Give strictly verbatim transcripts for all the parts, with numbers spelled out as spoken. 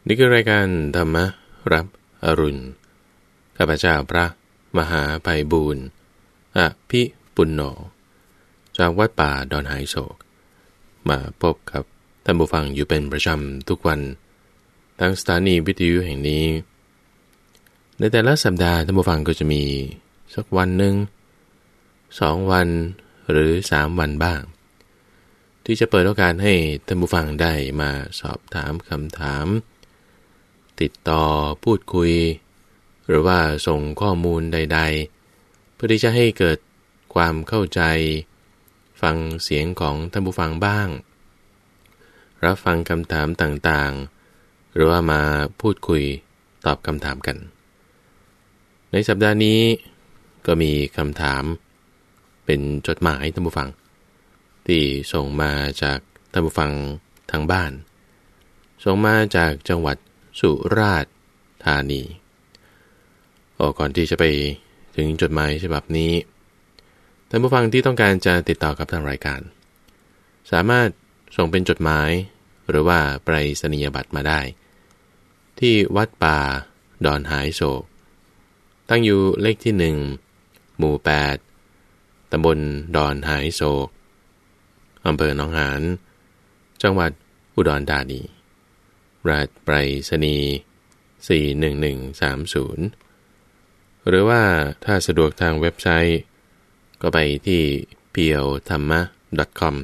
นี่คือรายการธรรมรับอรุณข้าพเจ้าพระมหาไพบูลย์อภิปุณโญจากวัดป่าดอนหายโศกมาพบกับท่านผู้ฟังอยู่เป็นประจำทุกวันทั้งสถานีวิทยุแห่งนี้ในแต่ละสัปดาห์ท่านผู้ฟังก็จะมีสักวันหนึ่งสองวันหรือสามวันบ้างที่จะเปิดโอกาสให้ท่านผู้ฟังได้มาสอบถามคำถามติดต่อพูดคุยหรือว่าส่งข้อมูลใดๆเพื่อที่จะให้เกิดความเข้าใจฟังเสียงของท่านผู้ฟังบ้างรับฟังคำถามต่างๆหรือว่ามาพูดคุยตอบคำถามกันในสัปดาห์นี้ก็มีคำถามเป็นจดหมายท่านผู้ฟังที่ส่งมาจากท่านผู้ฟังทางบ้านส่งมาจากจังหวัดสุราษฎร์ธานีโอ้ก่อนที่จะไปถึงจดหมายฉบับนี้ท่านผู้ฟังที่ต้องการจะติดต่อกับทางรายการสามารถส่งเป็นจดหมายหรือว่าไปรษณียบัตรมาได้ที่วัดป่าดอนหายโศกตั้งอยู่เลขที่หนึ่งหมู่แปดตำบลดอนหายโศกอำเภอหนองหานจังหวัดอุดรธานีรหัสไปรษณีย์สี่หนึ่งหนึ่งสามศูนย์หรือว่าถ้าสะดวกทางเว็บไซต์ก็ไปที่ เพียวธรรมะ ดอท คอม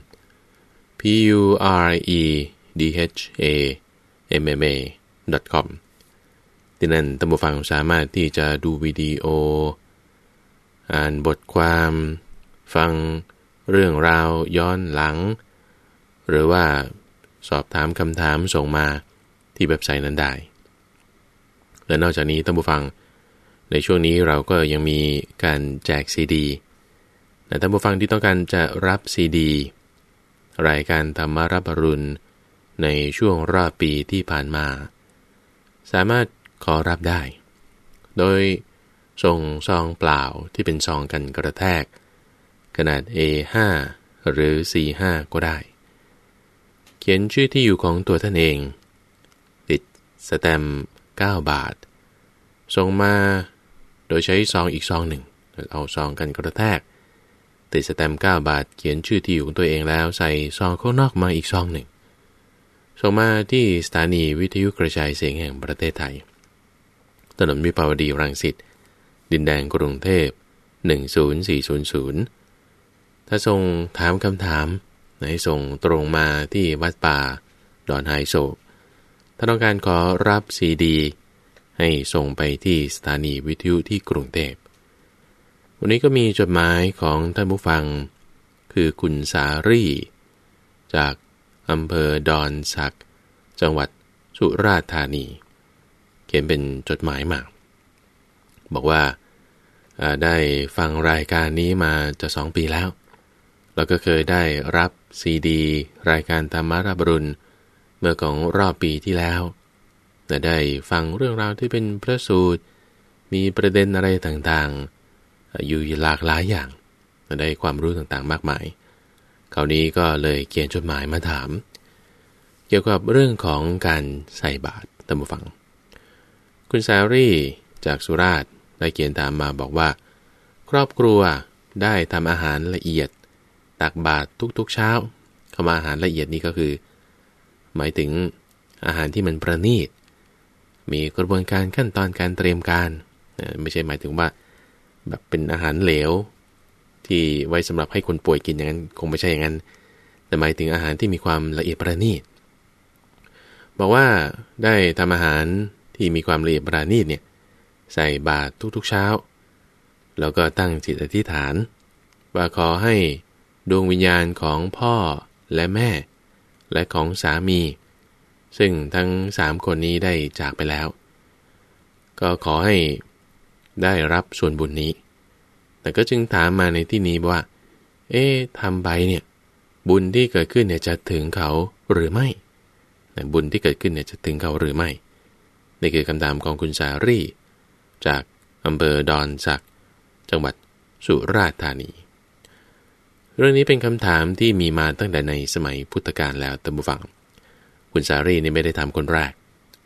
p u r e d h a m m a ดอท คอม ที่นั่นท่านผู้ฟังสามารถที่จะดูวิดีโออ่านบทความฟังเรื่องราวย้อนหลังหรือว่าสอบถามคำถามส่งมาที่เว็บไซต์นั้นได้และนอกจากนี้ท่านผู้ฟังในช่วงนี้เราก็ยังมีการแจกซีดีและท่านผู้ฟังที่ต้องการจะรับซีดีรายการธรรมรับอรุณในช่วงรอบปีที่ผ่านมาสามารถขอรับได้โดยส่งซองเปล่าที่เป็นซองกันกระแทกขนาด เอ ห้า หรือ ซี ห้า ก็ได้เขียนชื่อที่อยู่ของตัวท่านเองติดสแตมป์เก้าบาทส่งมาโดยใช้ซองอีกซองหนึ่งเอาซองกันกระแทกติดสแตมป์เก้าบาทเขียนชื่อที่อยู่ของตัวเองแล้วใส่ซองข้างนอกมาอีกซองหนึ่งส่งมาที่สถานีวิทยุกระจายเสียงแห่งประเทศไทยถนนวิภาวดีรังสิตดินแดงกรุงเทพหนึ่งศูนย์สี่ศูนย์ศูนย์ถ้าส่งถามคำถามให้ส่งตรงมาที่วัดป่าดอนหายโศกถ้าต้องการขอรับซีดีให้ส่งไปที่สถานีวิทยุที่กรุงเทพวันนี้ก็มีจดหมายของท่านผู้ฟังคือคุณสารี่จากอำเภอดอนสักจังหวัดสุราษฎร์ธานีเขียนเป็นจดหมายมาบอกว่าได้ฟังรายการนี้มาจะสองปีแล้วแล้วก็เคยได้รับซีดีรายการธรรมรับอรุณเมื่อของรอบปีที่แล้วแต่ได้ฟังเรื่องราวที่เป็นพระสูตรมีประเด็นอะไรต่างๆอยู่หลากหลายอย่างได้ความรู้ต่างๆมากมายคราวนี้ก็เลยเขียนจดหมายมาถามเกี่ยวกับเรื่องของการใส่บาตรท่านผู้ฟังคุณสารี่จากสุราษฎร์ได้เขียนตามมาบอกว่าครอบครัวได้ทำอาหารละเอียดตักบาตรทุกๆเช้าคำว่าอาหารละเอียดนี้ก็คือหมายถึงอาหารที่มันประณีตมีกระบวนการขั้นตอนการเตรียมการไม่ใช่หมายถึงว่าแบบเป็นอาหารเหลวที่ไว้สำหรับให้คนป่วยกินอย่างนั้นคงไม่ใช่อย่างนั้นแต่หมายถึงอาหารที่มีความละเอียดประณีตบอกว่าได้ทำอาหารที่มีความละเอียดประณีตเนี่ยใส่บาตรทุกๆเช้าแล้วก็ตั้งจิตอธิษฐานว่าขอให้ดวงวิญญาณของพ่อและแม่และของสามีซึ่งทั้งสามคนนี้ได้จากไปแล้วก็ขอให้ได้รับส่วนบุญนี้แต่ก็จึงถามมาในที่นี้ว่าเอ๊ะทำไปเนี่ยบุญที่เกิดขึ้นเนี่ยจะถึงเขาหรือไม่บุญที่เกิดขึ้นเนี่ยจะถึงเขาหรือไม่นี่คือคำถามของคุณสารี่จากอำเภอดอนสักจังหวัดสุราษฎร์ธานีเรื่องนี้เป็นคำถามที่มีมาตั้งแต่ในสมัยพุทธกาลแล้วท่านผู้ฟังคุณสารี่นี่ไม่ได้ทำคนแรก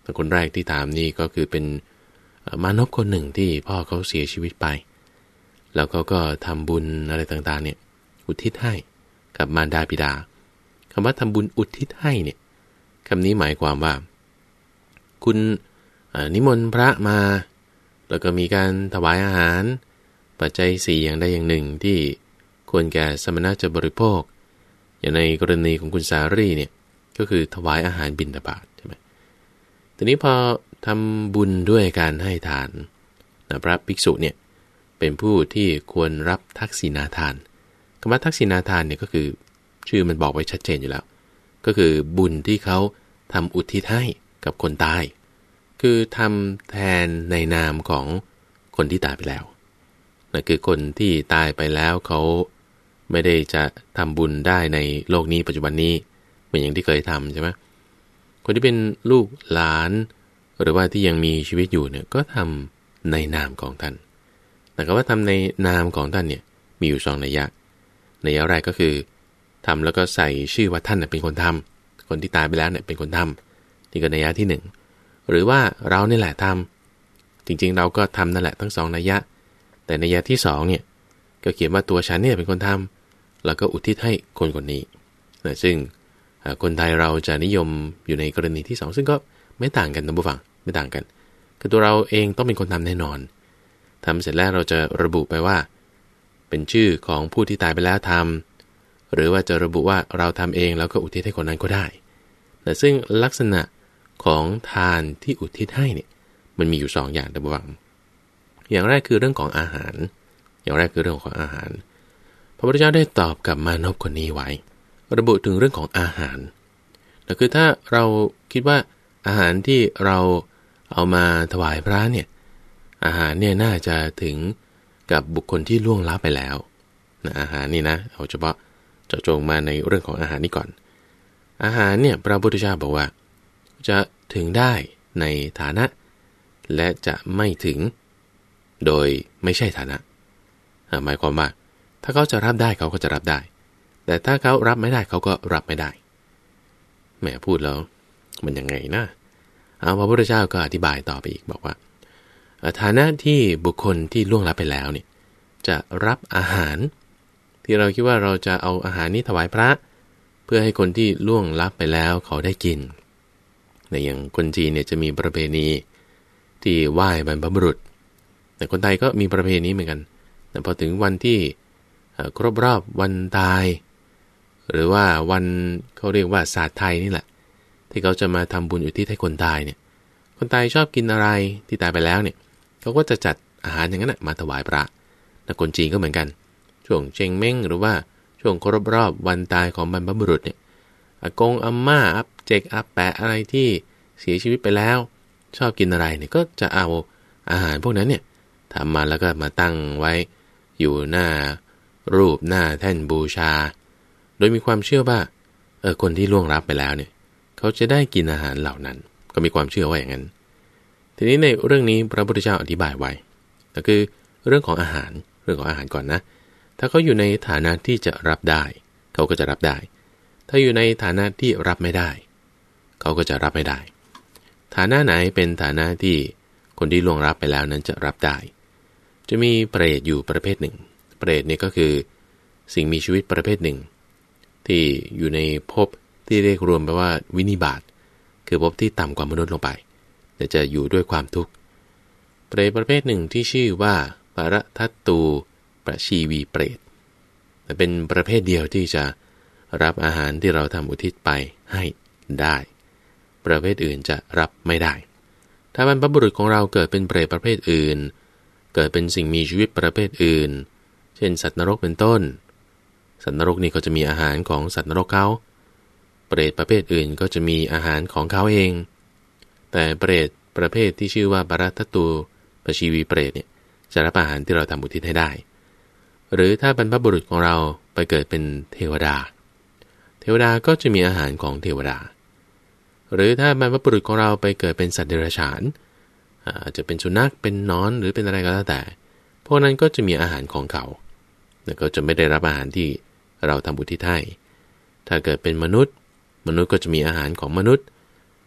แต่คนแรกที่ถามนี่ก็คือเป็นมานพคนหนึ่งที่พ่อเขาเสียชีวิตไปแล้วเขาก็ทำบุญอะไรต่างๆเนี่ยอุทิศให้กับมารดาบิดาคำว่าทำบุญอุทิศให้เนี่ยคำนี้หมายความว่าคุณนิมนต์พระมาแล้วก็มีการถวายอาหารปัจจัยสี่อย่างใดอย่างหนึ่งที่ควรแก่สมณะจะบริโภคอย่างในกรณีของคุณสารีเนี่ยก็คือถวายอาหารบิณฑบาตใช่ไหมทีนี้พอทำบุญด้วยการให้ทานนะพระภิกษุเนี่ยเป็นผู้ที่ควรรับทักษิณาทานคำว่าทักษิณาทานเนี่ยก็คือชื่อมันบอกไว้ชัดเจนอยู่แล้วก็คือบุญที่เขาทำอุทิศให้กับคนตายคือทำแทนในนามของคนที่ตายไปแล้วนั่นคือคนที่ตายไปแล้วเขาไม่ได้จะทำบุญได้ในโลกนี้ปัจจุบันนี้เหมือนอย่างที่เคยทำใช่ไหมคนที่เป็นลูกหลานหรือว่าที่ยังมีชีวิตอยู่เนี่ยก็ทำในนามของท่านแต่ก็ว่าทำในนามของท่านเนี่ยมีอยู่สองนัยยะนัยยะแรกก็คือทำแล้วก็ใส่ชื่อว่าท่านเป็นคนทำคนที่ตายไปแล้วเนี่ยเป็นคนทำนี่ก็นัยยะที่หนึ่งหรือว่าเราเนี่ยแหละทำจริงๆเราก็ทำนั่นแหละทั้งสองนัยยะแต่นัยยะที่สองเนี่ยก็เขียนว่าตัวฉันเนี่ยเป็นคนทำแล้วก็อุทิศให้คนคนนี้นะซึ่งคนไทยเราจะนิยมอยู่ในกรณีที่สองซึ่งก็ไม่ต่างกันนะผู้ฟังไม่ต่างกันคือตัวเราเองต้องเป็นคนทำแน่นอนทำเสร็จแล้วเราจะระบุไปว่าเป็นชื่อของผู้ที่ตายไปแล้วทำหรือว่าจะระบุว่าเราทำเองแล้วก็อุทิศให้คนนั้นก็ได้แต่ซึ่งลักษณะของทานที่อุทิศให้เนี่ยมันมีอยู่สองอย่างนะผู้ฟังอย่างแรกคือเรื่องของอาหารอย่างแรกคือเรื่องของอาหารพระพุทธเจ้าได้ตอบกับมานพคนนี้ไว้ระบุถึงเรื่องของอาหารแต่คือถ้าเราคิดว่าอาหารที่เราเอามาถวายพระเนี่ยอาหารเนี่ยน่าจะถึงกับบุคคลที่ล่วงลับไปแล้วนะอาหารนี่นะเอาเฉพาะเจาะจงมาในเรื่องของอาหารนี้ก่อนอาหารเนี่ยพระพุทธเจ้าบอกว่าจะถึงได้ในฐานะและจะไม่ถึงโดยไม่ใช่ฐานะหมายความว่าถ้าเขาจะรับได้เขาก็จะรับได้แต่ถ้าเขารับไม่ได้เขาก็รับไม่ได้แหมพูดแล้วมันยังไงนะเอาพระพุทธเจ้าก็อธิบายต่อไปอีกบอกว่าฐานะที่บุคคลที่ล่วงลับไปแล้วเนี่ยจะรับอาหารที่เราคิดว่าเราจะเอาอาหารนี้ถวายพระเพื่อให้คนที่ล่วงลับไปแล้วเขาได้กินในอย่างคนจีนเนี่ยจะมีประเพณีที่ไหว้บรรพบุรุษแต่คนไทยก็มีประเพณีเหมือนกันแต่พอถึงวันที่ครบรอบวันตายหรือว่าวันเขาเรียกว่าศาสตร์ไทยนี่แหละที่เขาจะมาทำบุญอุทิศให้คนตายเนี่ยคนตายชอบกินอะไรที่ตายไปแล้วเนี่ยเขาก็จะจัดอาหารอย่างนั้นมาถวายพระแต่คนจีนก็เหมือนกันช่วงเชงเม้งหรือว่าช่วงครบรอบวันตายของบรรพบุรุษเนี่ยอากงอาม่าอับเจกอับแปะอะไรที่เสียชีวิตไปแล้วชอบกินอะไรเนี่ยก็จะเอาอาหารพวกนั้นเนี่ยทำมาแล้วก็มาตั้งไว้อยู่หน้ารูปหน้าแท่นบูชาโดยมีความเชื่อว่าเออคนที่ล่วงลับไปแล้วเนี่ยเขาจะได้กินอาหารเหล่านั้นก็มีความเชื่อว่าอย่างนั้นทีนี้ในเรื่องนี้พระพุทธเจ้าอธิบายไว้ก็คือเรื่องของอาหารเรื่องของอาหารก่อนนะถ้าเขาอยู่ในฐานะที่จะรับได้เขาก็จะรับได้ถ้าอยู่ในฐานะที่รับไม่ได้เขาก็จะรับไม่ได้ฐานะไหนเป็นฐานะที่คนที่ล่วงลับไปแล้วนั้นจะรับได้จะมีเปรตอยู่ประเภทหนึ่งเปรตนี่ก็คือสิ่งมีชีวิตประเภทหนึ่งที่อยู่ในภพที่เรียกรวมไปว่าวินิบาตคือภพที่ต่ำกว่ามนุษย์ลงไปแต่จะอยู่ด้วยความทุกข์เปรตประเภทหนึ่งที่ชื่อว่าปรทัตตูประชีวีเปรตแต่เป็นประเภทเดียวที่จะรับอาหารที่เราทำอุทิศไปให้ได้ประเภทอื่นจะรับไม่ได้ถ้าบรรพบุรุษของเราเกิดเป็นเปรตประเภทอื่นเกิดเป็นสิ่งมีชีวิตประเภทอื่นเช่นสัตว์นรกเป็นต้นสัตว์นรกนี่ก็จะมีอาหารของสัตว์นรกเขาเปรตประเภทอื่นก็จะมีอาหารของเขาเองแต่เปรตประเภทที่ชื่อว่าปรทัตตูปชีวีเปรตเนี่ยจะรับอาหารที่เราทำอุทิศให้ได้หรือถ้าบรรพบุรุษของเราไปเกิดเป็นเทวดาเทวดาก็จะมีอาหารของเทวดาหรือถ้าบรรพบุรุษของเราไปเกิดเป็นสัตว์เดรัจฉานอาจจะเป็นสุนัขเป็นนอนหรือเป็นอะไรก็แล้วแต่พวกนั้นก็จะมีอาหารของเขาแล้วก็จะไม่ได้รับอาหารที่เราทำอุทิศให้ถ้าเกิดเป็นมนุษย์มนุษย์ก็จะมีอาหารของมนุษย์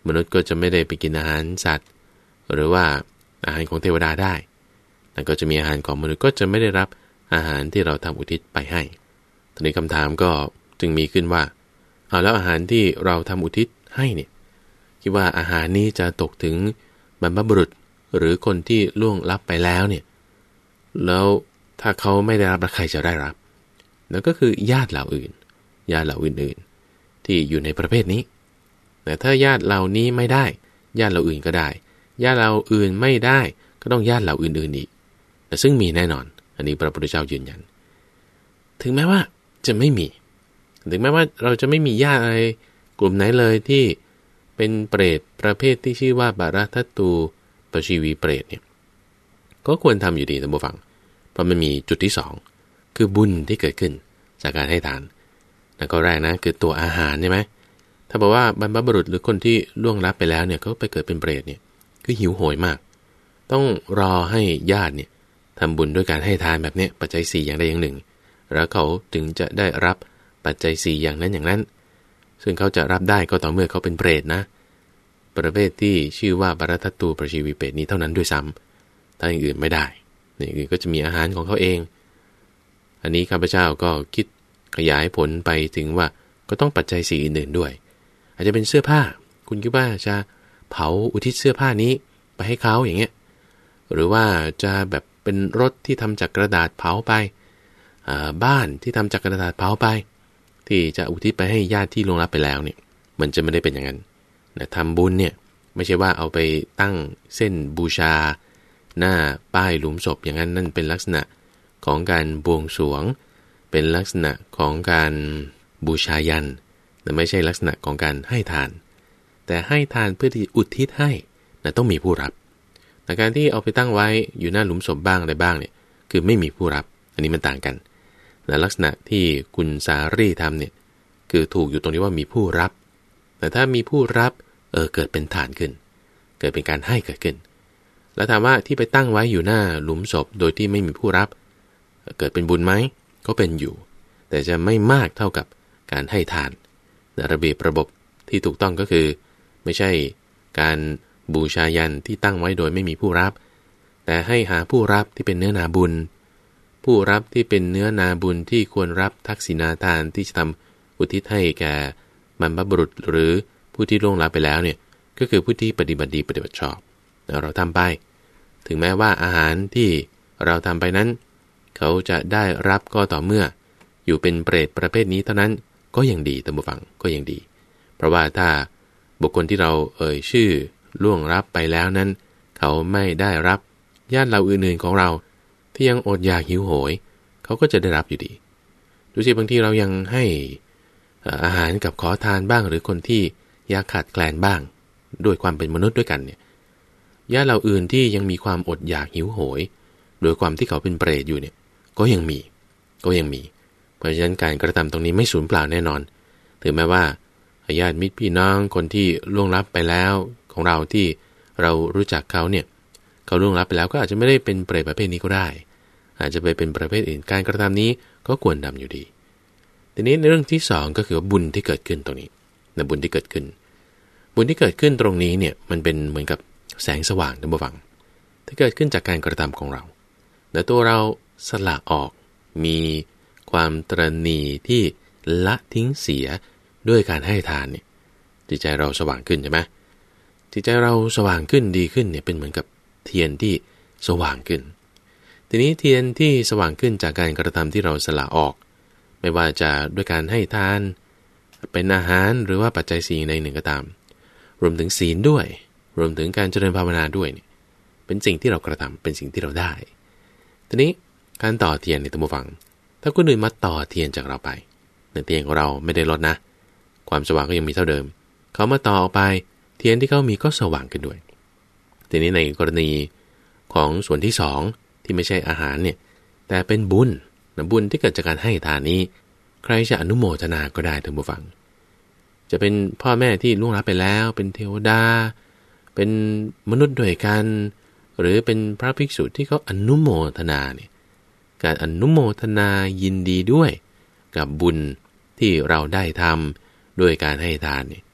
มนุษย์ก็จะไม่ได้ไปกินอาหารสัตว์หรือว่าอาหารของเทวดาได้แต่ก็จะมีอาหารของมนุษย์ก็จะไม่ได้รับอาหารที่เราทำอุทิศไปให้ทีนี้คำถามก็จึงมีขึ้นว่าเอาแล้วอาหารที่เราทำอุทิศให้เนี่ยคิดว่าอาหารนี้จะตกถึงบรรพบุรุษหรือคนที่ล่วงลับไปแล้วเนี่ยแล้วถ้าเขาไม่ได้รับแล้วใครจะได้รับนั่นก็คือญาติเหล่าอื่นญาติเหล่าอื่นๆที่อยู่ในประเภทนี้แต่ถ้าญาติเหล่านี้ไม่ได้ญาติเหล่าอื่นก็ได้ญาติเหล่าอื่นไม่ได้ก็ต้องญาติเหล่าอื่นๆอีกแต่ซึ่งมีแน่นอนอันนี้พระพุทธเจ้ายืนยันถึงแม้ว่าจะไม่มีถึงแม้ว่าเราจะไม่มีญาติอะไรกลุ่มไหนเลยที่เป็นเปรตประเภทที่ชื่อว่าบารัทัตตูปชีวีเปรตเนี่ยก็ควรทำอยู่ดีท่านผู้ฟังเพราะมันมีจุดที่สองคือบุญที่เกิดขึ้นจากการให้ทานแล้วก็แรกนะคือตัวอาหารใช่ไหมถ้าบอกว่าบรรพบุรุษหรือคนที่ล่วงลับไปแล้วเนี่ยเขาไปเกิดเป็นเปรตเนี่ยคือหิวโหยมากต้องรอให้ญาติเนี่ยทำบุญด้วยการให้ทานแบบนี้ปัจจัยสี่อย่างใดอย่างหนึ่งแล้วเขาถึงจะได้รับปัจจัยสี่อย่างนั้นอย่างนั้นซึ่งเขาจะรับได้ก็ต่อเมื่อเขาเป็นเปรตนะประเภทที่ชื่อว่าบารัทัตตูปชีวีเปรตนี้เท่านั้นด้วยซ้ำถ้าอย่างอื่นไม่ได้อย่างอื่นก็จะมีอาหารของเขาเองอันนี้ข้าพเจ้าก็คิดขยายผลไปถึงว่าก็ต้องปัจจัยสี่อื่นๆด้วยอาจจะเป็นเสื้อผ้าคุณคิดว่าจะเผาอุทิศเสื้อผ้านี้ไปให้เขาอย่างเงี้ยหรือว่าจะแบบเป็นรถที่ทำจากกระดาษเผาไปบ้านที่ทำจากกระดาษเผาไปที่จะอุทิศไปให้ญาติที่ล่วงลับไปแล้วเนี่ยมันจะไม่ได้เป็นอย่างนั้นนะทำบุญเนี่ยไม่ใช่ว่าเอาไปตั้งเส้นบูชาหน้าป้ายหลุมศพอย่างนั้นนั่นเป็นลักษณะของการบวงสรวงเป็นลักษณะของการบูชายันแต่ไม่ใช่ลักษณะของการให้ทานแต่ให้ทานเพื่อที่อุทิศให้นะต้องมีผู้รับแต่การที่เอาไปตั้งไว้อยู่หน้าหลุมศพบ้างอะไรบ้างเนี่ยคือไม่มีผู้รับอันนี้มันต่างกันแต่ลักษณะที่คุณสารีทำเนี่ยคือถูกอยู่ตรงที่ว่ามีผู้รับแต่ถ้ามีผู้รับเออเกิดเป็นฐานขึ้นเกิดเป็นการให้เกิดขึ้นแล้วถามว่าที่ไปตั้งไว้อยู่หน้าหลุมศพโดยที่ไม่มีผู้รับเกิดเป็นบุญไหมก็เป็นอยู่แต่จะไม่มากเท่ากับการให้ทานแต่ระเบียบระบบที่ถูกต้องก็คือไม่ใช่การบูชายันที่ตั้งไว้โดยไม่มีผู้รับแต่ให้หาผู้รับที่เป็นเนื้อนาบุญผู้รับที่เป็นเนื้อนาบุญที่ควรรับทักษิณาทานที่จะทำอุทิศให้แก่บรรพบุรุษหรือผู้ที่ล่วงลับไปแล้วเนี่ยก็คือผู้ที่ปฏิบัติดีปฏิบัติชอบเราทำไปถึงแม้ว่าอาหารที่เราทำไปนั้นเขาจะได้รับก็ต่อเมื่ออยู่เป็นเปรตประเภทนี้เท่านั้นก็ยังดีท่านผู้ฟังก็ยังดีเพราะว่าถ้าบุคคลที่เราเอ่ยชื่อล่วงลับไปแล้วนั้นเขาไม่ได้รับญาติเราอื่นๆของเราที่ยังอดอยากหิวโหยเขาก็จะได้รับอยู่ดีดูสิบางทีเรายังให้อาหารกับขอทานบ้างหรือคนที่ยากขาดแคลนบ้างด้วยความเป็นมนุษย์ด้วยกันเนี่ยญาติเราอื่นที่ยังมีความอดอยากหิวโหยโดยความที่เขาเป็นเปรตอยู่เนี่ยก็ยังมีก็ยังมีเพราะฉะนั้นการกระทำตรงนี้ไม่สูญเปล่าแน่นอนถึงแม้ว่าญาติมิตรพี่น้องคนที่ล่วงลับไปแล้วของเราที่เรารู้จักเขาเนี่ยเขาล่วงลับไปแล้วก็อาจจะไม่ได้เป็นเปรตประเภทนี้ก็ได้อาจจะไปเป็นประเภทอื่นการกระทำนี้ก็ควรทำอยู่ดีทีนี้ในเรื่องที่สองก็คือบุญที่เกิดขึ้นตรงนี้ในบุญที่เกิดขึ้นบุญที่เกิดขึ้นตรงนี้เนี่ยมันเป็นเหมือนกับแสงสว่างท่านผู้ฟังที่เกิดขึ้นจากการกระทำของเราแต่ตัวเราสละออกมีความตระหนี่ที่ละทิ้งเสียด้วยการให้ทานเนี่ยจิตใจเราสว่างขึ้นใช่ไหมจิตใจเราสว่างขึ้นดีขึ้นเนี่ยเป็นเหมือนกับเทียนที่สว่างขึ้นทีนี้เทียนที่สว่างขึ้นจากการกระทำที่เราสละออกไม่ว่าจะด้วยการให้ทานเป็นอาหารหรือว่าปัจจัยสี่ในหนึ่งก็ตามรวมถึงศีลด้วยรวมถึงการเจริญภาวนาด้วยเนี่ยเป็นสิ่งที่เรากระทำเป็นสิ่งที่เราได้ทีนี้การต่อเทียนในตัวฟังถ้าคนอื่นมาต่อเทียนจากเราไปในเทียนของเราไม่ได้ลดนะความสว่างก็ยังมีเท่าเดิมเขามาต่อออกไปเทียนที่เขามีก็สว่างขึ้นด้วยทีนี้ในกรณีของส่วนที่สองที่ไม่ใช่อาหารเนี่ยแต่เป็นบุญนะบุญที่เกิดจากการให้ทานนี้ใครจะอนุโมทนาก็ได้ท่านผู้ฟังจะเป็นพ่อแม่ที่ล่วงลับไปแล้วเป็นเทวดาเป็นมนุษย์ด้วยกันหรือเป็นพระภิกษุที่เขาอนุโมทนาเนี่ยการอนุโมทนายินดีด้วยกับบุญที่เราได้ทำด้วยการให้ทานเนี่ย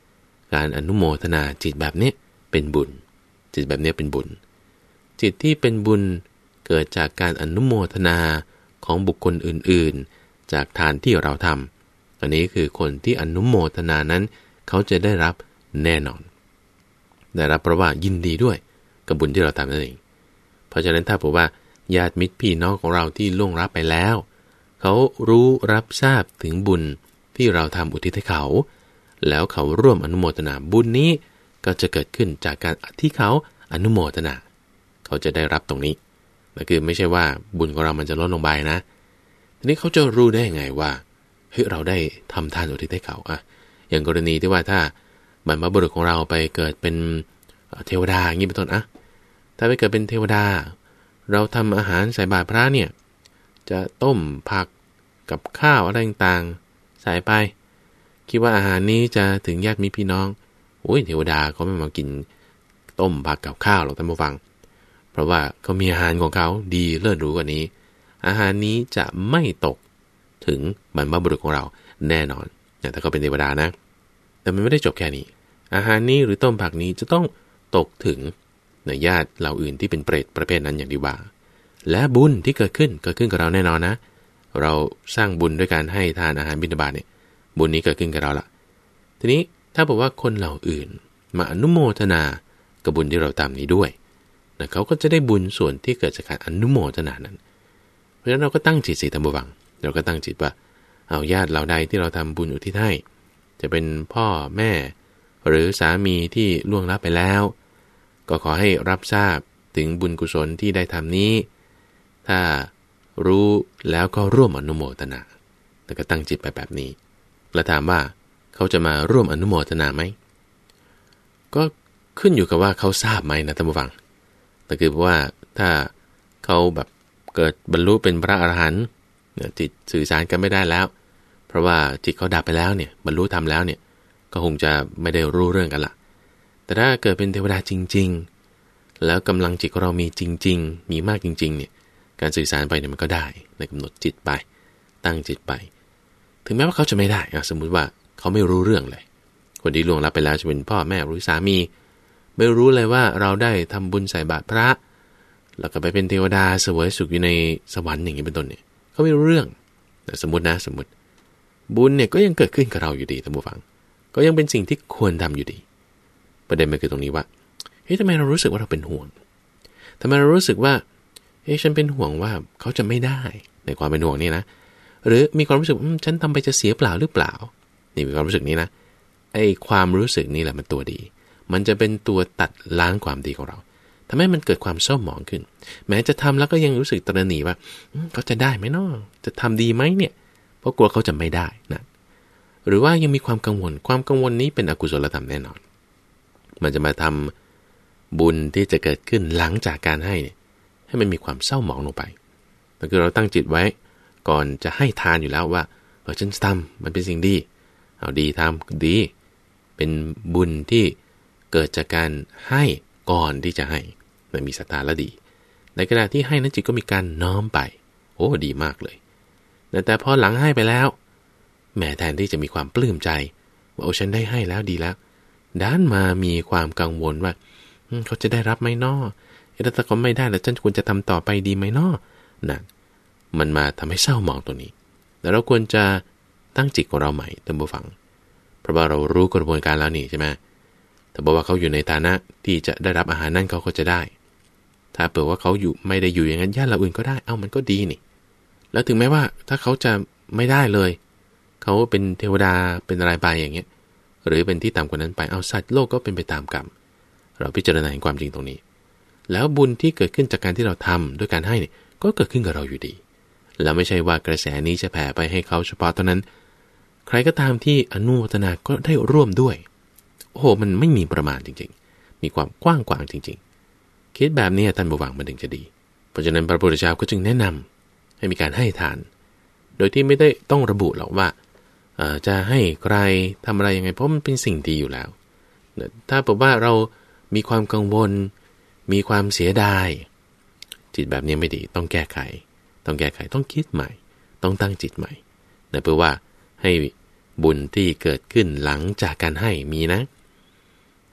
การอนุโมทนาจิตแบบนี้เป็นบุญจิตแบบนี้เป็นบุญจิตที่เป็นบุญเกิดจากการอนุโมทนาของบุคคลอื่นๆจากทานที่เราทำอันนี้คือคนที่อนุโมทนานั้นเขาจะได้รับแน่นอนได้รับเพราะว่ายินดีด้วยกับบุญที่เราทำนั่นเองเพราะฉะนั้นถ้าบอกว่าญาติมิตรพี่น้องของเราที่ล่วงลับไปแล้วเขารู้รับทราบถึงบุญที่เราทำอุทิศให้เขาแล้วเขาร่วมอนุโมทนาบุญนี้ก็จะเกิดขึ้นจากการที่เขาอนุโมทนาเขาจะได้รับตรงนี้นั่นคือไม่ใช่ว่าบุญของเรามันจะลดลงไปนะทีนี้เขาจะรู้ได้ยังไงว่าเฮ้ยเราได้ทำทานอุทิศให้เขาอะอย่างกรณีที่ว่าถ้าบรรพบุรุษของเราไปเกิดเป็นเทวดาอย่างนี้เป็นต้นอะถ้าไปเกิดเป็นเทวดาเราทำอาหารใส่บาตรพระเนี่ยจะต้มผักกับข้าวอะไรต่างๆใส่ไปคิดว่าอาหารนี้จะถึงญาติมิตรพี่น้องโอ้ยเทวดาเขาไม่มากินต้มผักกับข้าวหรอกท่านผู้ฟังเพราะว่าเขามีอาหารของเขาดีเลิศหรูกว่านี้อาหารนี้จะไม่ตกถึงบรรพบุรุษของเราแน่นอนแต่เขาเป็นเทวดานะแต่มันไม่ได้จบแค่นี้อาหารนี้หรือต้มผักนี้จะต้องตกถึงในญาติเหล่าอื่นที่เป็นเปรตประเภทนั้นอย่างที่ว่าและบุญที่เกิดขึ้นเกิดขึ้นกับเราแน่นอนนะเราสร้างบุญด้วยการให้ทานอาหารบิณฑบาตเนี่ยบุญนี้เกิดขึ้นกับเราละทีนี้ถ้าบอกว่าคนเหล่าอื่นมาอนุโมทนากับบุญที่เราทำนี้ด้วยนะเขาก็จะได้บุญส่วนที่เกิดจากการอนุโมทนานั้นเพราะฉะนั้นเราก็ตั้งจิตสิธรรมบังเราก็ตั้งจิตว่าเอาญาติเหล่าใดที่เราทำบุญอุทิศให้จะเป็นพ่อแม่หรือสามีที่ล่วงลับไปแล้วก็ขอให้รับทราบถึงบุญกุศลที่ได้ทำนี้ถ้ารู้แล้วก็ร่วมอนุโมทนาแล้วก็ตั้งจิตไปแบบนี้แล้วถามว่าเขาจะมาร่วมอนุโมทนาไหมก็ขึ้นอยู่กับว่าเขาทราบไหมนะท่านผู้ฟังแต่คือว่าถ้าเขาแบบเกิดบรรลุเป็นพระอรหันต์จิตสื่อสารกันไม่ได้แล้วเพราะว่าจิตเขาดับไปแล้วเนี่ยบรรลุธรรมแล้วเนี่ยก็คงจะไม่ได้รู้เรื่องกันละแต่ถ้าเกิดเป็นเทวดาจริงๆแล้วกำลังจิตของเรามีจริงๆมีมากจริงๆเนี่ยการสื่อสารไปเนี่ยมันก็ได้ในกำหนดจิตไปตั้งจิตไปถึงแม้ว่าเขาจะไม่ได้สมมุติว่าเขาไม่รู้เรื่องเลยคนที่ล่วงลับไปแล้วจะเป็นพ่อแม่หรือสามีไม่รู้เลยว่าเราได้ทำบุญใส่บาตรพระแล้วก็ไปเป็นเทวดาเสวยสุขอยู่ในสวรรค์อย่างนี้เป็นต้นเนี่ยเขาไม่รู้เรื่องแต่สมมตินะสมมติบุญเนี่ยก็ยังเกิดขึ้นกับเราอยู่ดีท่านผู้ฟังก็ยังเป็นสิ่งที่ควรทำอยู่ดีประเด็นมันคือตรงนี้ว่าเฮ้ยทำไมเรารู้สึกว่าเราเป็นห่วงทำไมเรารู้สึกว่าเฮ้ยฉันเป็นห่วงว่าเขาจะไม่ได้ในความเป็นห่วงนี่นะหรือมีความรู้สึกฉันทำไปจะเสียเปล่าหรือเปล่านี่มีความรู้สึกนี้นะไอ้ความรู้สึกนี่แหละมันตัวดีมันจะเป็นตัวตัดล้างความดีของเราทำให้มันเกิดความเศร้าหมองขึ้นแม้จะทำแล้วก็ยังรู้สึกตระหนี่ว่าเขาจะได้ไหมเนาะจะทำดีไหมเนี่ยเพราะกลัวเขาจะไม่ได้นะหรือว่ายังมีความกังวลความกังวลนี้เป็นอกุศลธรรมแน่นอนมันจะมาทำบุญที่จะเกิดขึ้นหลังจากการให้เนี่ยให้มันมีความเศร้าหมองลงไปนั่นคือเราตั้งจิตไว้ก่อนจะให้ทานอยู่แล้วว่าเออฉันทำมันเป็นสิ่งดีเอาดีทำดีเป็นบุญที่เกิดจากการให้ก่อนที่จะให้มันมีศรัทธาและดีในขณะที่ให้นั้นจิตก็มีการน้อมไปโอ้ดีมากเลยแต่พอหลังให้ไปแล้วแม้แทนที่จะมีความปลื้มใจว่าโอ้ฉันได้ให้แล้วดีแล้วด้านมามีความกังวลว่าเขาจะได้รับไหมน้อถ้าเขาไม่ได้แล้วฉันควรจะทำต่อไปดีไหมน้อนั่นมันมาทำให้เศร้าหมองตัวนี้แต่เราควรจะตั้งจิตของเราใหม่ท่านผู้ฟังเพราะว่าเรารู้กระบวนการแล้วนี่ใช่ไหมแต่บอกว่าเขาอยู่ในฐานะที่จะได้รับอาหารนั่นเขาก็จะได้ถ้าเผื่อว่าเขาอยู่ไม่ได้อยู่อย่างนั้นญาติเราอื่นก็ได้เอ้ามันก็ดีนี่แล้วถึงแม้ว่าถ้าเขาจะไม่ได้เลยเขาเป็นเทวดาเป็นอะไรไปอย่างเงี้ยหรือเป็นที่ต่ำกว่านั้นไปเอาสัตว์โลกก็เป็นไปตามกรรมเราพิจารณาเห็นความจริงตรงนี้แล้วบุญที่เกิดขึ้นจากการที่เราทำด้วยการให้เนี่ยก็เกิดขึ้นกับเราอยู่ดีแล้วไม่ใช่ว่ากระแสนี้จะแผ่ไปให้เขาเฉพาะเท่านั้นใครก็ตามที่อนุโมทนาก็ได้ร่วมด้วยโอ้โหมันไม่มีประมาณจริงๆมีความกว้างขวางจริงๆคิดแบบนี้ท่านผู้ฟังมันถึงจะดีเพราะฉะนั้นพระพุทธเจ้าก็จึงแนะนำให้มีการให้ทานโดยที่ไม่ได้ต้องระบุหรอกว่าจะให้ใครทำอะไรยังไงเพราะมันเป็นสิ่งดีอยู่แล้วถ้าบอกว่าเรามีความกังวลมีความเสียดายจิตแบบนี้ไม่ดีต้องแก้ไขต้องแก้ไขต้องคิดใหม่ต้องตั้งจิตใหม่นะเพื่อว่าให้บุญที่เกิดขึ้นหลังจากการให้มีนะ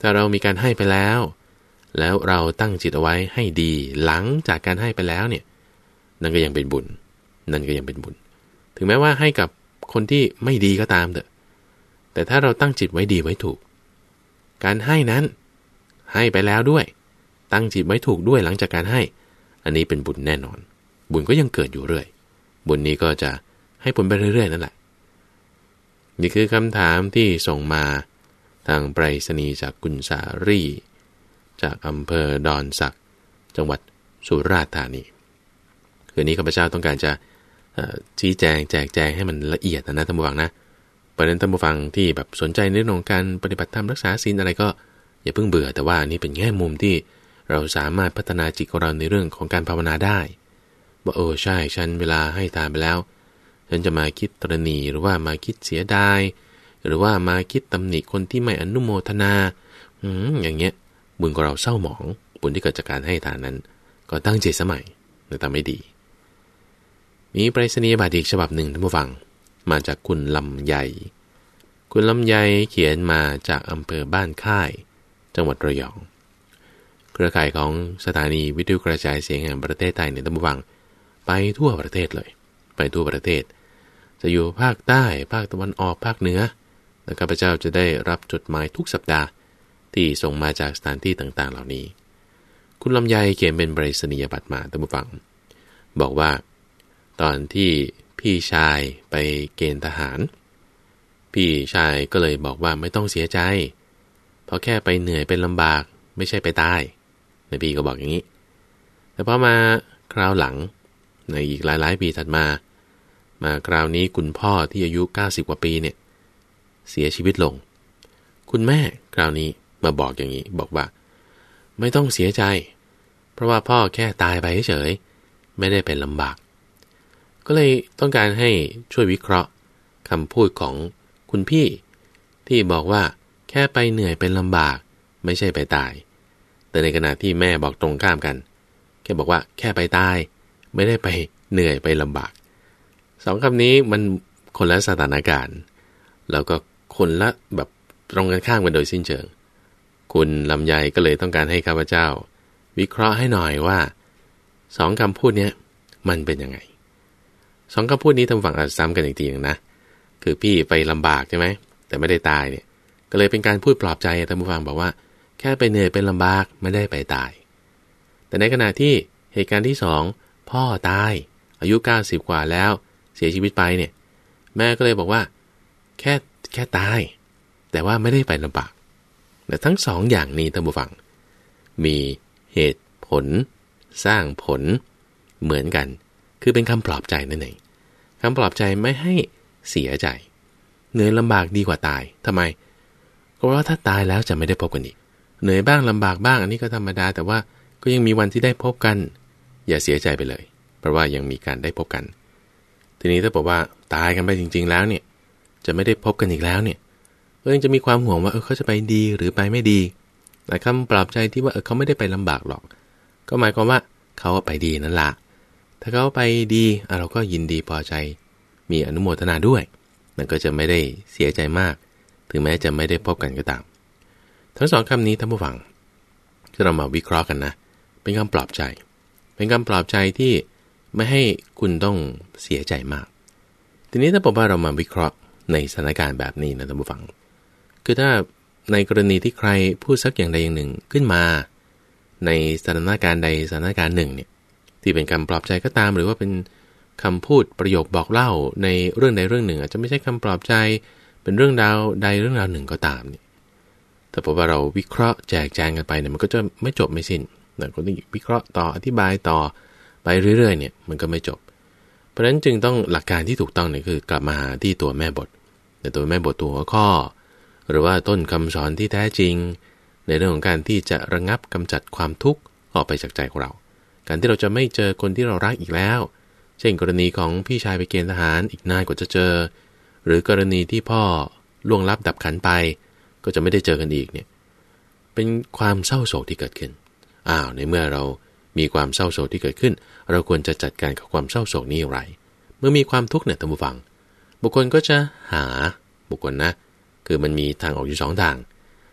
ถ้าเรามีการให้ไปแล้วแล้วเราตั้งจิตเอาไว้ให้ดีหลังจากการให้ไปแล้วเนี่ยนั่นก็ยังเป็นบุญนั่นก็ยังเป็นบุญถึงแม้ว่าให้กับคนที่ไม่ดีก็ตามเถอะแต่ถ้าเราตั้งจิตไว้ดีไว้ถูกการให้นั้นให้ไปแล้วด้วยตั้งจิตไว้ถูกด้วยหลังจากการให้อันนี้เป็นบุญแน่นอนบุญก็ยังเกิดอยู่เรื่อยบุญนี้ก็จะให้ผลไปเรื่อยๆนั่นแหละนี่คือคำถามที่ส่งมาทางไปรษณีย์จากกุลสารีจากอำเภอดอนสักจังหวัดสุราษฎร์ธานีคืนนี้ข้าพเจ้าต้องการจะชี้แจงแจกแจงให้มันละเอียดนะท่านผู้ฟังนะประเด็นท่านผู้ฟังที่แบบสนใจในเรื่องของการปฏิบัติธรรมรักษาศีลอะไรก็อย่าเพิ่งเบื่อแต่ว่านี่เป็นแง่มุมที่เราสามารถพัฒนาจิตของเราในเรื่องของการภาวนาได้ว่าเออใช่ฉันเวลาให้ทานไปแล้วฉันจะมาคิดตระหนี่หรือว่ามาคิดเสียดายหรือว่ามาคิดตำหนิคนที่ไม่อนุโมทนาอืมอย่างเงี้ยบุญของเราเศร้าหมองบุญที่เกิดจากการให้ทานนั้นก็ตั้งใจสมัยแต่ทำไม่ดีมีไปรษณียบัตรอีกฉบับหนึ่งท่านผู้ฟังมาจากคุณลำไยคุณลำไยเขียนมาจากอำเภอบ้านค่ายจังหวัดระยองเครือข่ายของสถานีวิทยุกระจายเสียงแห่งประเทศไทยในท่านผู้ฟังไปทั่วประเทศเลยไปทั่วประเทศจะอยู่ภาคใต้ภาคตะวันออกภาคเหนือและข้าพเจ้าจะได้รับจดหมายทุกสัปดาห์ที่ส่งมาจากสถานที่ต่างๆเหล่านี้คุณลำไยเขียนเป็นไปรษณียบัตรมาท่านผู้ฟังบอกว่าตอนที่พี่ชายไปเกณฑ์ทหารพี่ชายก็เลยบอกว่าไม่ต้องเสียใจเพราะแค่ไปเหนื่อยเป็นลำบากไม่ใช่ไปตายนายพี่ก็บอกอย่างนี้แต่พอมาคราวหลังในอีกหลายๆปีถัดมามาคราวนี้คุณพ่อที่อายุเก้าสิบกว่าปีเนี่ยเสียชีวิตลงคุณแม่คราวนี้มาบอกอย่างนี้บอกว่าไม่ต้องเสียใจเพราะว่าพ่อแค่ตายไปเฉยไม่ได้เป็นลำบากก็เลยต้องการให้ช่วยวิเคราะห์คำพูดของคุณพี่ที่บอกว่าแค่ไปเหนื่อยเป็นลำบากไม่ใช่ไปตายแต่ในขณะที่แม่บอกตรงข้ามกันแค่บอกว่าแค่ไปตายไม่ได้ไปเหนื่อยไปลำบากสองคำนี้มันคนละสถานการณ์แล้วก็คนละแบบตรงกันข้ามกันโดยสิ้นเชิงคุณลำไยก็เลยต้องการให้ข้าพเจ้าวิเคราะห์ให้หน่อยว่าสองคำพูดนี้มันเป็นยังไงสองคำพูดนี้ทำฝั่งอาจซ้ำกันอีกทีนึงนะคือพี่ไปลำบากใช่ไหมแต่ไม่ได้ตายเนี่ยก็เลยเป็นการพูดปลอบใจท่านผู้ฟังบอกว่าแค่ไปเหนื่อยเป็นลำบากไม่ได้ไปตายแต่ในขณะที่เหตุการณ์ที่สองพ่อตายอายุเก้าสิบกว่าแล้วเสียชีวิตไปเนี่ยแม่ก็เลยบอกว่าแค่แค่ตายแต่ว่าไม่ได้ไปลำบากแต่ทั้งสองอย่างนี้ท่านผู้ฟังมีเหตุผลสร้างผลเหมือนกันคือเป็นคำปลอบใจนั่นเองคำปลอบใจไม่ให้เสียใจเหนื่อยลำบากดีกว่าตายทำไมเพราะว่าถ้าตายแล้วจะไม่ได้พบกันอีกเหนื่อยบ้างลำบากบ้างอันนี้ก็ธรรมดาแต่ว่าก็ยังมีวันที่ได้พบกันอย่าเสียใจไปเลยเพราะว่ายังมีการได้พบกันทีนี้ถ้าบอกว่าตายกันไปจริงๆแล้วเนี่ยจะไม่ได้พบกันอีกแล้วเนี่ยก็ยังจะมีความห่วงว่าเออเขาจะไปดีหรือไปไม่ดีแต่คำปลอบใจที่ว่าเออเขาไม่ได้ไปลำบากหรอกก็หมายความว่าเขาไปดีนั่นแหละถ้าเขาไปดีเราก็ยินดีพอใจมีอนุโมทนาด้วยนั่นก็จะไม่ได้เสียใจมากถึงแม้จะไม่ได้พบกันก็ตามทั้งสองคำนี้ท่านผู้ฟังที่เรามาวิเคราะห์กันนะเป็นคำปลอบใจเป็นคำปลอบใจที่ไม่ให้คุณต้องเสียใจมากทีนี้ถ้าบอกว่าเรามาวิเคราะห์ในสถานการณ์แบบนี้นะท่านผู้ฟังคือถ้าในกรณีที่ใครพูดสักอย่างใดอย่างหนึ่งขึ้นมาในสถานการณ์ใดสถานการณ์หนึ่งเนี่ยที่เป็นคำปลอบใจก็ตามหรือว่าเป็นคำพูดประโยคบอกเล่าในเรื่องใดเรื่องหนึ่งอาจจะไม่ใช่คำปลอบใจเป็นเรื่องราวใดเรื่องราวหนึ่งก็ตามเนี่ยแต่พอว่าเราวิเคราะห์แจกแจงกันไปเนี่ยมันก็จะไม่จบไม่สิ้นแต่ก็ต้องวิเคราะห์ต่ออธิบายต่อไปเรื่อยๆเนี่ยมันก็ไม่จบเพราะฉะนั้นจึงต้องหลักการที่ถูกต้องเนี่ยคือกลับมาหาที่ตัวแม่บทแต่ตัวแม่บทตัวหัวข้อหรือว่าต้นคำสอนที่แท้จริงในเรื่องของการที่จะระงับกำจัดความทุกข์ออกไปจากใจของเราการที่เราจะไม่เจอคนที่เรารักอีกแล้วเช่นกรณีของพี่ชายไปเกณฑ์ทหารอีกนานกว่าจะเจอหรือกรณีที่พ่อล่วงลับดับขันไปก็จะไม่ได้เจอกันอีกเนี่ยเป็นความเศร้าโศกที่เกิดขึ้นอ้าวในเมื่อเรามีความเศร้าโศกที่เกิดขึ้นเราควรจะจัดการกับความเศร้าโศกนี้อย่างไรเมื่อมีความทุกข์เนี่ยท่านผู้ฟังบุคคลก็จะหาบุคคลนะคือมันมีทางออกอยู่สองทาง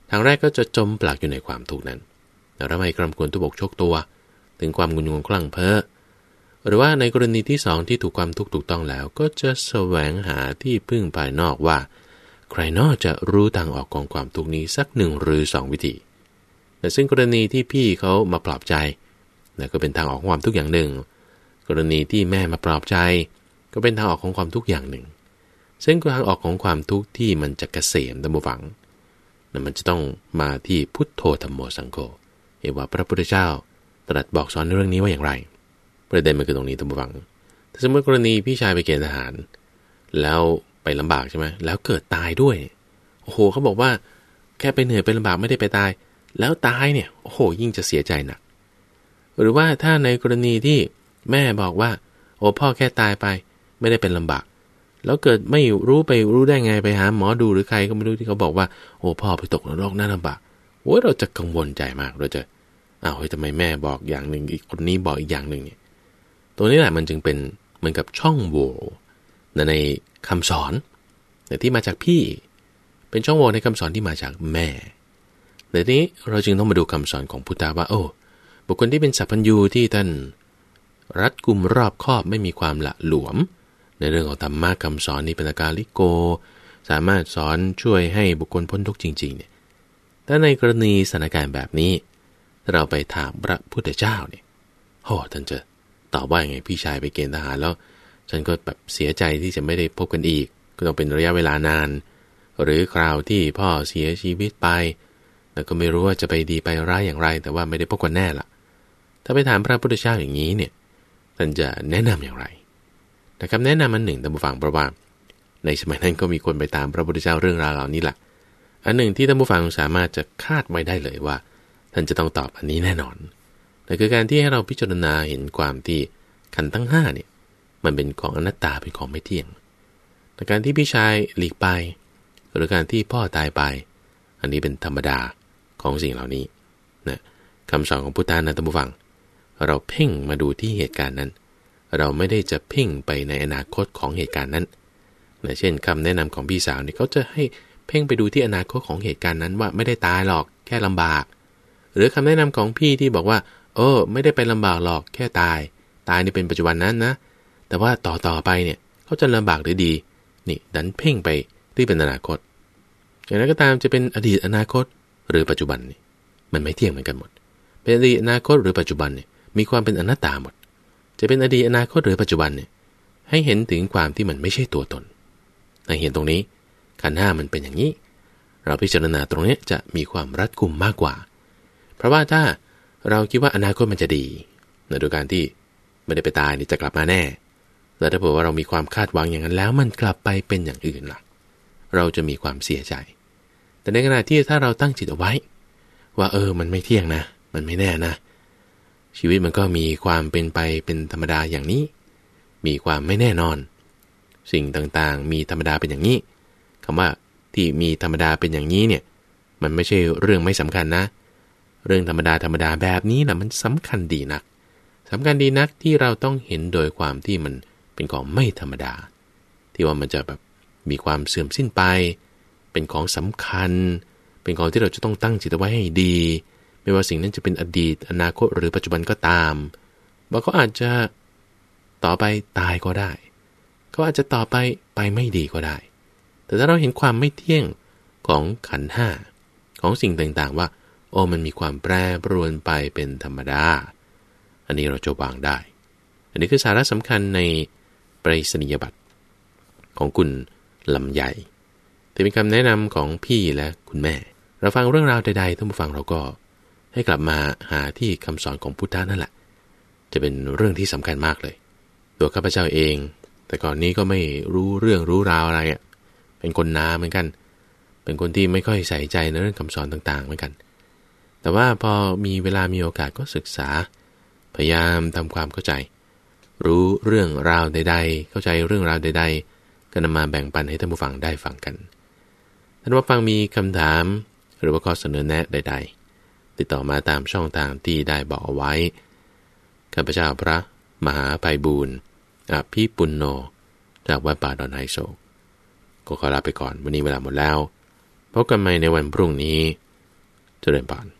ทางแรกก็จะจมปลักอยู่ในความทุกข์นั้นแต่ถ้าไม่กำกวมตุบกชกตัวถึงความงุนงงคลั่งเพ้อหรือว่าในกรณีที่สองที่ถูกความทุกข์ถูกต้องแล้วก็จะแสวงหาที่พึ่งภายนอกว่าใครนอกจะรู้ทางออกของความทุกข์นี้สักหนึ่งหรือสองวิธีแต่ซึ่งกรณีที่พี่เขามาปลอบใจนั่นก็เป็นทางออกของความทุกข์อย่างหนึ่งกรณีที่แม่มาปลอบใจก็เป็นทางออกของความทุกข์อย่างหนึ่งซึ่งทางออกของความทุกข์ที่มันจะเกษมตามบุฟังนั่นมันจะต้องมาที่พุทโธธัมโมสังโฆเห็นว่าพระพุทธเจ้าตรัสบอกสอนในเรื่องนี้ว่าอย่างไรประเด็นมันคือตรงนี้ตามบุฟังถ้าสมมติกรณีพี่ชายไปเกณฑ์ทหารแล้วไปลำบากใช่ไหมแล้วเกิดตายด้วยโอ้โหเขาบอกว่าแค่ไปเหนื่อยไปลำบากไม่ได้ไปตายแล้วตายเนี่ยโอ้โหยิ่งจะเสียใจหนักหรือว่าถ้าในกรณีที่แม่บอกว่าโอ้พ่อแค่ตายไปไม่ได้เป็นลำบากแล้วเกิดไม่รู้ไปรู้ได้ไงไปหาหมอดูหรือใครก็ไม่รู้ที่เขาบอกว่าโอ้พ่อไปตกนรกน่าลำบากโอ้ยเราจะกังวลใจมากเราจะอ้าวเฮ้ยทำไมแม่บอกอย่างหนึ่งอีกคนนี้บอกอีกอย่างหนึ่งเนี่ยตัวนี้แหละมันจึงเป็นเหมือนกับช่องโหว่ในคำสอนแต่ที่มาจากพี่เป็นช่องโหว่ในคำสอนที่มาจากแม่แต่นี้เราจึงต้องมาดูคำสอนของพุทธะว่าโอ้บุคคลที่เป็นสัพพัญญูที่ท่านรัดกุมรอบคอบไม่มีความละหลวมในเรื่องของธรรมะคำสอนนี้เป็นอาการลิโกสามารถสอนช่วยให้บุคคลพ้นทุกข์จริงๆเนี่ยถ้าในกรณีสถานการณ์แบบนี้เราไปถามพระพุทธเจ้าเนี่ยโอ้ท่านจะตอบว่าอย่างไงพี่ชายไปเกณฑ์ทหารแล้วฉันก็แบบเสียใจที่จะไม่ได้พบกันอีกก็ต้องเป็นระยะเวลานานหรือคราวที่พ่อเสียชีวิตไปแล้วก็ไม่รู้ว่าจะไปดีไปร้ายอย่างไรแต่ว่าไม่ได้พบกันแน่ล่ะถ้าไปถามพระพุทธเจ้าอย่างนี้เนี่ยท่านจะแนะนำอย่างไรนะครับแนะนำอันหนึ่งท่านผู้ฟังเพราะว่าในสมัยนั้นก็มีคนไปตามพระพุทธเจ้าเรื่องราวเหล่านี้แหละอันหนึ่งที่ท่านผู้ฟังสามารถจะคาดไว้ได้เลยว่าท่านจะต้องตอบอันนี้แน่นอนนั่นคือการที่ให้เราพิจารณาเห็นความที่ขันธ์ทั้งห้าเนี่ยมันเป็นของอนัตตาเป็นของไม่เที่ยงแต่การที่พี่ชายหลีกไปหรือการที่พ่อตายไปอันนี้เป็นธรรมดาของสิ่งเหล่านี้นะคำสอนของพุทธานะท่านผู้ฟังเราเพ่งมาดูที่เหตุการณ์นั้นเราไม่ได้จะเพ่งไปในอนาคตของเหตุการณ์นั้นนะเช่นคำแนะนำของพี่สาวนี่เขาจะให้เพ่งไปดูที่อนาคตของเหตุการณ์นั้นว่าไม่ได้ตายหรอกแค่ลำบากหรือคำแนะนำของพี่ที่บอกว่าเออไม่ได้ไปลำบากหรอกแค่ตายตายนี่เป็นปัจจุบันนั้นนะแต่ว่าต่อต่อไปเนี่ยเขาจะลำบากหรือดีนี่ดันเพ่งไปที่เป็นอนาคตอย่างนั้นก็ตามจะเป็นอดีตอนาคตหรือปัจจุบันนี่มันไม่เที่ยงเหมือนกันหมดเป็นอดีตอนาคตหรือปัจจุบันเนี่ยมีความเป็นอนัตตาหมดจะเป็นอดีตอนาคตหรือปัจจุบันเนี่ยให้เห็นถึงความที่มันไม่ใช่ตัวตนให้เห็นตรงนี้ขันธ์ห้ามันเป็นอย่างนี้เราพิจารณาตรงนี้จะมีความรัดกุมมากกว่าเพราะว่าถ้าเราคิดว่าอนาคตมันจะดีโดยการที่ไม่ได้ไปตายนี่จะกลับมาแน่แล้วถ้าเผื่อว่าเรามีความคาดหวังอย่างนั้นแล้วมันกลับไปเป็นอย่างอื่นล่ะเราจะมีความเสียใจแต่ในขณะที่ถ้าเราตั้งจิตเอาไว้ว่าเออมันไม่เที่ยงนะมันไม่แน่นะชีวิตมันก็มีความเป็นไปเป็นธรรมดาอย่างนี้มีความไม่แน่นอนสิ่งต่างๆมีธรรมดาเป็นอย่างนี้คำว่าที่มีธรรมดาเป็นอย่างนี้เนี่ยมันไม่ใช่เรื่องไม่สำคัญนะเรื่องธรรมดาธรรมดาแบบนี้นะมันสำคัญดีนักสำคัญดีนักที่เราต้องเห็นโดยความที่มันเป็นของไม่ธรรมดาที่ว่ามันจะแบบมีความเสื่อมสิ้นไปเป็นของสำคัญเป็นของที่เราจะต้องตั้งจิตไว้ให้ดีไม่ว่าสิ่งนั้นจะเป็นอดีตอนาคตหรือปัจจุบันก็ตามบางเขาอาจจะต่อไปตายก็ได้เขาอาจจะต่อไปไปไม่ดีก็ได้แต่ถ้าเราเห็นความไม่เที่ยงของขันธ์ห้าของสิ่งต่างๆว่าโอ้มันมีความแปรปรวนไปเป็นธรรมดาอันนี้เราจะวางได้อันนี้คือสาระสำคัญในไปรษณียบัตรของคุณลำไยแต่เป็นคำแนะนำของพี่และคุณแม่เราฟังเรื่องราวใดๆท่านผู้ฟังเราก็ให้กลับมาหาที่คำสอนของพุทธะนั่นแหละจะเป็นเรื่องที่สำคัญมากเลยตัวข้าพเจ้าเองแต่ก่อนนี้ก็ไม่รู้เรื่องรู้ราวอะไรอ่ะเป็นคนนาเหมือนกันเป็นคนที่ไม่ค่อยใส่ใจในเรื่องคำสอนต่างๆเหมือนกันแต่ว่าพอมีเวลามีโอกาสก็ศึกษาพยายามทำความเข้าใจรู้เรื่องราวใดๆเข้าใจเรื่องราวใดๆก็นำมาแบ่งปันให้ท่านผู้ฟังได้ฟังกันท่านผู้ฟังมีคำถามหรือว่าข้อเสนอแนะใดๆติดต่อมาตามช่องทางที่ได้บอกเอาไว้ข้าพเจ้าพระมหาไพบูลย์อภิปุณโญจากวัดป่าดอนไฮโศกก็ขอลาไปก่อนวันนี้เวลาหมดแล้วพบกันใหม่ในวันพรุ่งนี้เจริญพร